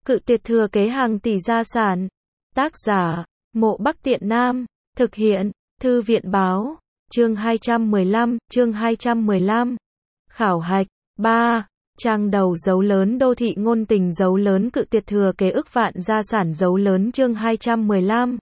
Cự tuyệt thừa kế hàng tỷ gia sản. Tác giả, Mộ Bắc Tiện Nam. Thực hiện, Thư viện báo. Chương 215. Khảo hạch. 3. Trang đầu dấu lớn đô thị ngôn tình dấu lớn cự tuyệt thừa kế ức vạn gia sản dấu lớn chương 215.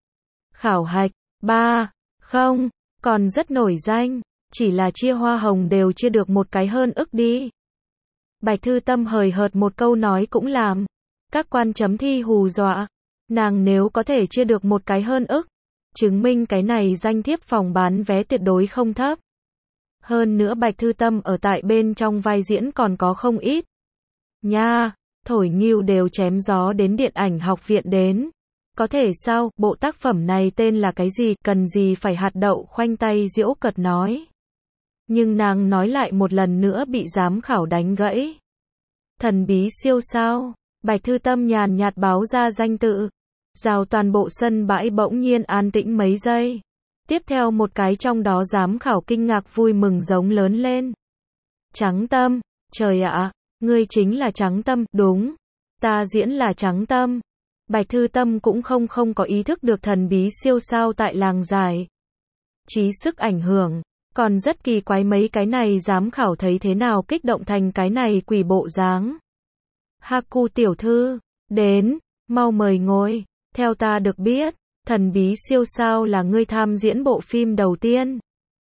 Khảo hạch. 3. Không, còn rất nổi danh, chỉ là chia hoa hồng đều chia được một cái hơn ức đi. Bạch Thư Tâm hời hợt một câu nói cũng làm các quan chấm thi hù dọa. Nàng nếu có thể chia được một cái hơn ức, chứng minh cái này danh thiếp phòng bán vé tuyệt đối không thấp. Hơn nữa Bạch Thư Tâm ở tại bên trong vai diễn còn có không ít. Nha, thổi nghiêu đều chém gió đến điện ảnh học viện đến. Có thể sao, bộ tác phẩm này tên là cái gì, cần gì phải hạt đậu khoanh tay giễu cợt nói. Nhưng nàng nói lại một lần nữa bị giám khảo đánh gãy. Thần bí siêu sao, Bạch Thư Tâm nhàn nhạt báo ra danh tự. Rào toàn bộ sân bãi bỗng nhiên an tĩnh mấy giây. Tiếp theo một cái trong đó giám khảo kinh ngạc vui mừng giống lớn lên. Trắng Tâm, trời ạ, ngươi chính là Trắng Tâm, đúng. Ta diễn là Trắng Tâm. Bạch Thư Tâm cũng không có ý thức được thần bí siêu sao tại làng giải trí sức ảnh hưởng. Còn rất kỳ quái mấy cái này giám khảo thấy thế nào kích động thành cái này quỷ bộ dáng. Haku tiểu thư, đến, mau mời ngồi. Theo ta được biết, thần bí siêu sao là ngươi tham diễn bộ phim đầu tiên.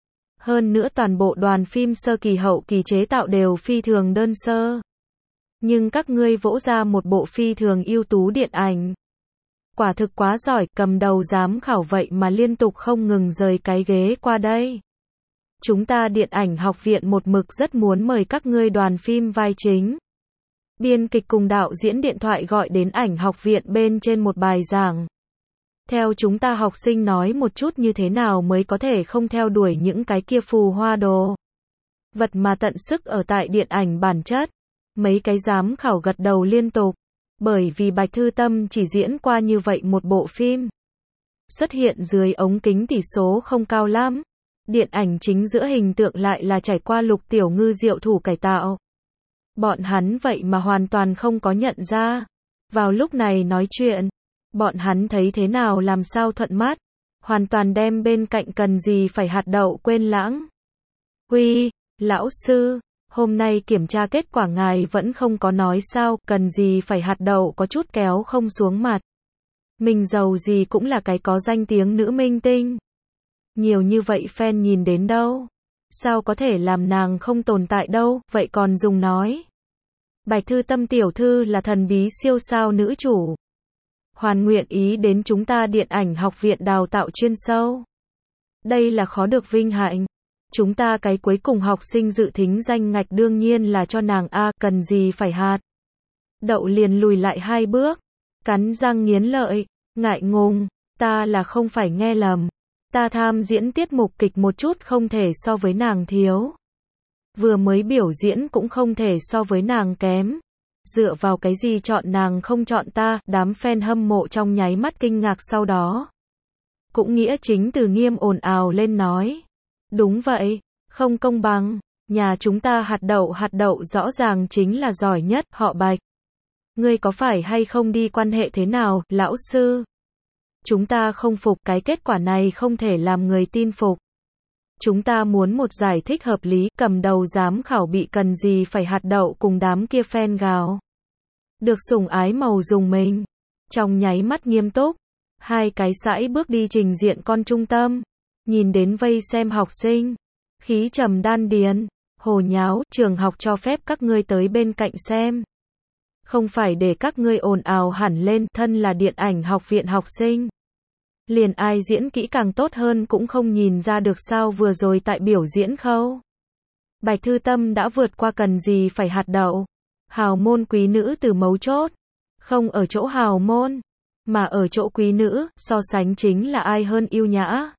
Hơn nữa toàn bộ đoàn phim sơ kỳ hậu kỳ chế tạo đều phi thường đơn sơ. Nhưng các ngươi vỗ ra một bộ phi thường ưu tú điện ảnh. Quả thực quá giỏi, cầm đầu giám khảo vậy mà liên tục không ngừng rời cái ghế qua đây. Chúng ta điện ảnh học viện một mực rất muốn mời các ngươi đoàn phim vai chính. Biên kịch cùng đạo diễn điện thoại gọi đến ảnh học viện bên trên một bài giảng. Theo chúng ta học sinh nói một chút như thế nào mới có thể không theo đuổi những cái kia phù hoa đồ vật mà tận sức ở tại điện ảnh bản chất. Mấy cái giám khảo gật đầu liên tục. Bởi vì Bạch Thư Tâm chỉ diễn qua như vậy một bộ phim. Xuất hiện dưới ống kính tỷ số không cao lắm. Điện ảnh chính giữa hình tượng lại là trải qua Lục Tiểu Ngư diệu thủ cải tạo. Bọn hắn vậy mà hoàn toàn không có nhận ra. Vào lúc này nói chuyện, bọn hắn thấy thế nào làm sao thuận mắt. Hoàn toàn đem bên cạnh cần gì phải hạt đậu quên lãng. Uy, lão sư, hôm nay kiểm tra kết quả ngài vẫn không có nói sao, cần gì phải hạt đậu có chút kéo không xuống mặt. Mình giàu gì cũng là cái có danh tiếng nữ minh tinh. Nhiều như vậy fan nhìn đến đâu. Sao có thể làm nàng không tồn tại đâu, vậy còn dùng nói. Bạch Thư Tâm tiểu thư là thần bí siêu sao nữ chủ. Hoàn nguyện ý đến chúng ta điện ảnh học viện đào tạo chuyên sâu. Đây là khó được vinh hạnh. Chúng ta cái cuối cùng học sinh dự thính danh ngạch đương nhiên là cho nàng a, cần gì phải hạt. Đậu liền lùi lại 2 bước. Cắn răng nghiến lợi, ngại ngùng, ta là không phải nghe lầm. Ta tham diễn tiết mục kịch một chút không thể so với nàng thiếu. Vừa mới biểu diễn cũng không thể so với nàng kém. Dựa vào cái gì chọn nàng không chọn ta, đám fan hâm mộ trong nháy mắt kinh ngạc sau đó. Cũng nghĩa chính từ nghiêm ồn ào lên nói. Đúng vậy, không công bằng, nhà chúng ta hạt đậu rõ ràng chính là giỏi nhất, họ Bạch. Ngươi có phải hay không đi quan hệ thế nào, lão sư? Chúng ta không phục, cái kết quả này không thể làm người tin phục. Chúng ta muốn một giải thích hợp lý, cầm đầu giám khảo bị cần gì phải hạt đậu cùng đám kia fan gào. Được sủng ái màu dùng mình. Trong nháy mắt nghiêm túc, 2 cái sải bước đi trình diện con trung tâm. Nhìn đến vây xem học sinh. Khí trầm đan điền, hồ nháo, trường học cho phép các ngươi tới bên cạnh xem. Không phải để các ngươi ồn ào hẳn lên, thân là điện ảnh học viện học sinh. Liền ai diễn kỹ càng tốt hơn cũng không nhìn ra được sao vừa rồi tại biểu diễn khâu. Bạch Thư Tâm đã vượt qua cần gì phải hạt đậu. Hào môn quý nữ từ mấu chốt. Không ở chỗ hào môn, mà ở chỗ quý nữ, so sánh chính là ai hơn yêu nhã.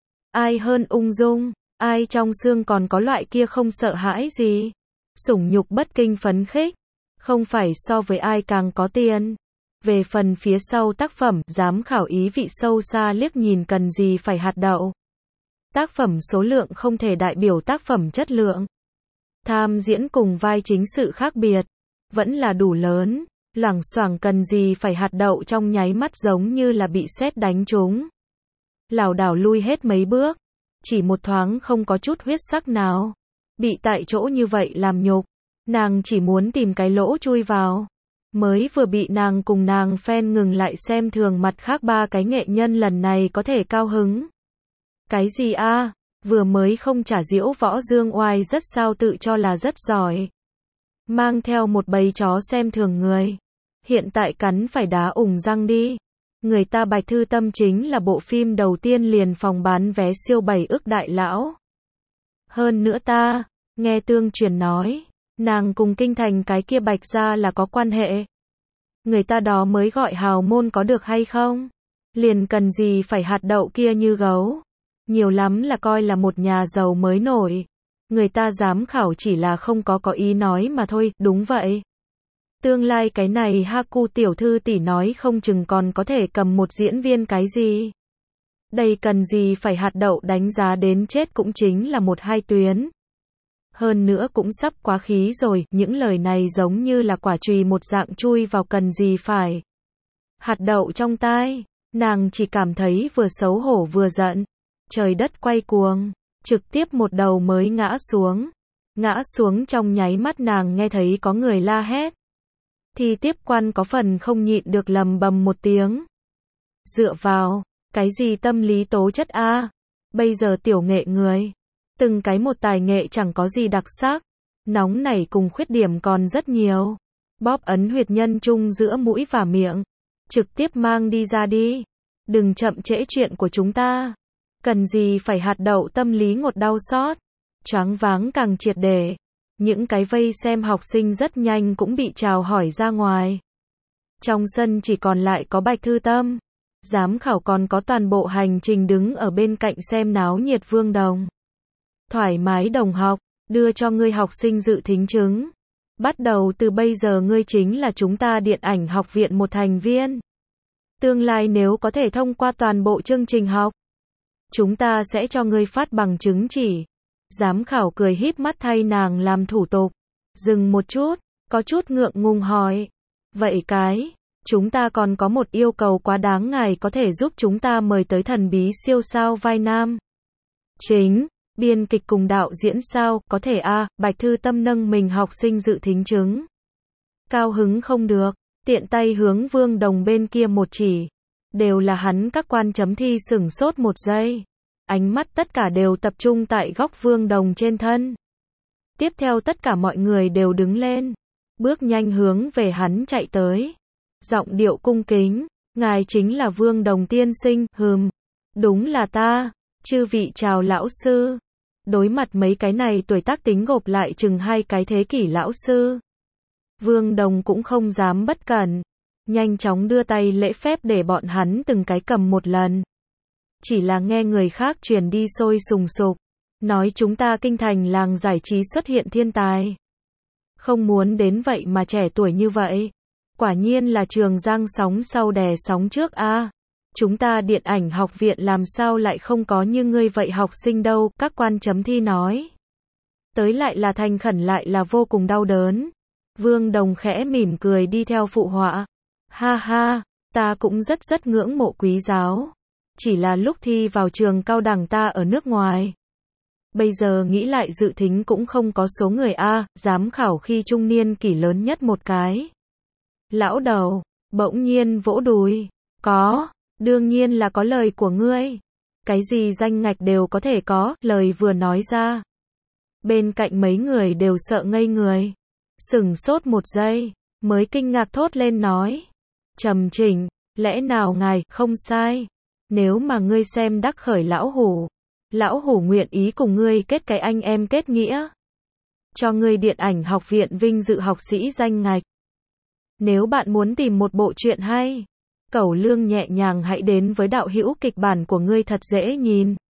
Ai hơn ung dung, ai trong xương còn có loại kia không sợ hãi gì. Sủng nhục bất kinh phấn khích. Không phải so với ai càng có tiền. Về phần phía sau tác phẩm, giám khảo ý vị sâu xa liếc nhìn cần gì phải hạt đậu. Tác phẩm số lượng không thể đại biểu tác phẩm chất lượng. Tham diễn cùng vai chính sự khác biệt, vẫn là đủ lớn. Loảng xoảng cần gì phải hạt đậu trong nháy mắt giống như là bị sét đánh trúng. Lảo đảo lui hết mấy bước. Chỉ một thoáng không có chút huyết sắc nào. Bị tại chỗ như vậy làm nhục. Nàng chỉ muốn tìm cái lỗ chui vào. Mới vừa bị nàng cùng nàng fan ngừng lại xem thường mặt khác ba cái nghệ nhân lần này có thể cao hứng. Cái gì a? Vừa mới không trả giễu võ dương oai rất sao tự cho là rất giỏi. Mang theo một bầy chó xem thường người. Hiện tại cắn phải đá ủng răng đi. Người ta Bạch Thư Tâm chính là bộ phim đầu tiên liền phòng bán vé siêu 7 ức đại lão. Hơn nữa ta, nghe tương truyền nói, nàng cùng kinh thành cái kia Bạch gia là có quan hệ. Người ta đó mới gọi hào môn có được hay không? Liền cần gì phải hạt đậu kia như gấu. Nhiều lắm là coi là một nhà giàu mới nổi. Người ta giám khảo chỉ là không có ý nói mà thôi, đúng vậy. Tương lai cái này Haku tiểu thư tỷ nói không chừng còn có thể cầm một diễn viên cái gì. Đây cần gì phải hạt đậu đánh giá đến chết cũng chính là một hai tuyến. Hơn nữa cũng sắp quá khí rồi, những lời này giống như là quả chùy một dạng chui vào cần gì phải. Hạt đậu trong tai, nàng chỉ cảm thấy vừa xấu hổ vừa giận. Trời đất quay cuồng, trực tiếp một đầu mới ngã xuống. Ngã xuống trong nháy mắt nàng nghe thấy có người la hét. Thì tiếp quan có phần không nhịn được lầm bầm một tiếng. Dựa vào, cái gì tâm lý tố chất a? Bây giờ tiểu nghệ người, từng cái một tài nghệ chẳng có gì đặc sắc, nóng nảy cùng khuyết điểm còn rất nhiều. Bóp ấn huyệt nhân trung giữa mũi và miệng, trực tiếp mang đi ra đi. Đừng chậm trễ chuyện của chúng ta. Cần gì phải hạt đậu tâm lý ngột đau xót. Choáng váng càng triệt để. Những cái vây xem học sinh rất nhanh cũng bị chào hỏi ra ngoài. Trong sân chỉ còn lại có Bạch Thư Tâm. Giám khảo còn có toàn bộ hành trình đứng ở bên cạnh xem náo nhiệt Vương Đồng. Thoải mái đồng học, đưa cho ngươi học sinh dự thính chứng. Bắt đầu từ bây giờ ngươi chính là chúng ta điện ảnh học viện một thành viên. Tương lai nếu có thể thông qua toàn bộ chương trình học, chúng ta sẽ cho ngươi phát bằng chứng chỉ. Giám khảo cười híp mắt thay nàng làm thủ tục. Dừng một chút, có chút ngượng ngùng hỏi. Vậy chúng ta còn có một yêu cầu quá đáng, ngài có thể giúp chúng ta mời tới thần bí siêu sao vai nam chính, biên kịch cùng đạo diễn sao, có thể a? Bạch Thư Tâm nâng mình học sinh dự thính chứng. Cao hứng không được, tiện tay hướng Vương Đồng bên kia một chỉ. Đều là hắn các quan chấm thi sửng sốt một giây. Ánh mắt tất cả đều tập trung tại góc Vương Đồng trên thân. Tiếp theo tất cả mọi người đều đứng lên, bước nhanh hướng về hắn chạy tới. Giọng điệu cung kính, ngài chính là Vương Đồng tiên sinh, đúng là ta, chư vị chào lão sư. Đối mặt mấy cái này tuổi tác tính gộp lại chừng 2 cái thế kỷ lão sư. Vương Đồng cũng không dám bất cẩn, nhanh chóng đưa tay lễ phép để bọn hắn từng cái cầm một lần. Chỉ là nghe người khác truyền đi sôi sùng sục, nói chúng ta kinh thành làng giải trí xuất hiện thiên tài. Không muốn đến vậy mà trẻ tuổi như vậy. Quả nhiên là Trường Giang sóng sau đè sóng trước a. Chúng ta điện ảnh học viện làm sao lại không có như ngươi vậy học sinh đâu, các quan chấm thi nói. Tới lại là thành khẩn lại là vô cùng đau đớn. Vương Đồng khẽ mỉm cười đi theo phụ họa. Ha ha, ta cũng rất ngưỡng mộ Quý giáo. Chỉ là lúc thi vào trường cao đẳng ta ở nước ngoài. Bây giờ nghĩ lại dự thính cũng không có số người a. Giám khảo khi trung niên kỷ lớn nhất một cái. Lão đầu, bỗng nhiên vỗ đùi. Có, đương nhiên là có lời của ngươi. Cái gì danh ngạch đều có thể có, lời vừa nói ra. Bên cạnh mấy người đều sợ ngây người. Sửng sốt một giây, mới kinh ngạc thốt lên nói. Trầm Chỉnh, lẽ nào ngài, không sai. Nếu mà ngươi xem đắc khởi lão hủ nguyện ý cùng ngươi kết cái anh em kết nghĩa. Cho ngươi điện ảnh học viện vinh dự học sĩ danh ngạch. Nếu bạn muốn tìm một bộ truyện hay, cẩu lương nhẹ nhàng hãy đến với đạo hữu kịch bản của ngươi thật dễ nhìn.